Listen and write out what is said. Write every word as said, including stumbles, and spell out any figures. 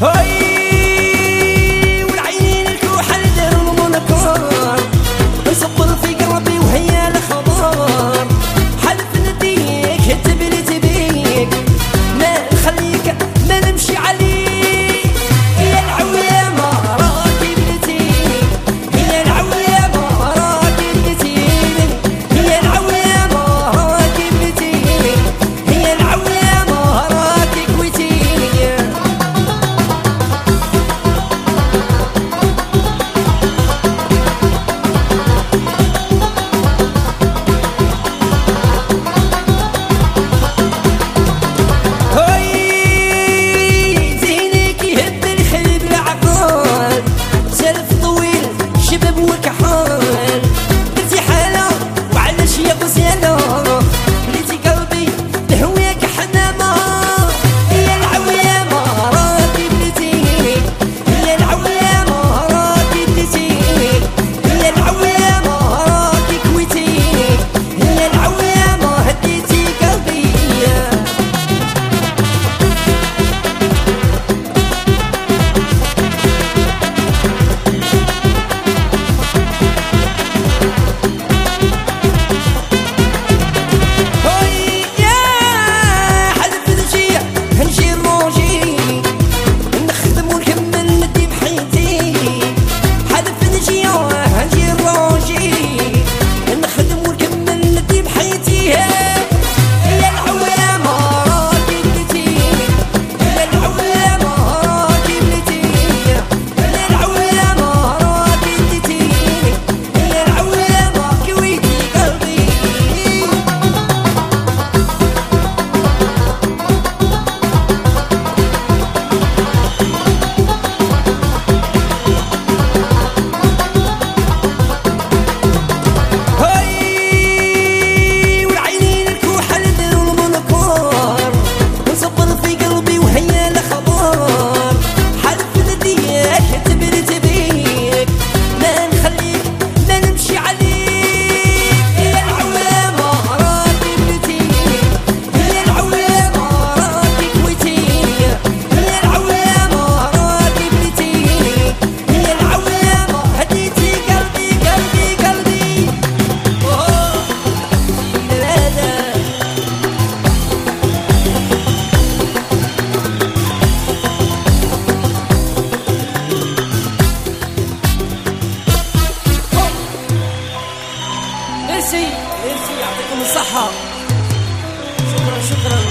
هاي والعينين الكحل داروا المنكر نصبر في قلبي وهي الخبر حلف نديك تبلت بيك ما نخليك ما نمشي عليك هي العوامة راكي بلتي هي العوامة راكي بلتي هي العوامة راكي بلتي هي العوامة راكي كويتي ميرسي ميرسي يعطيكم الصحة. شكرا شكرا.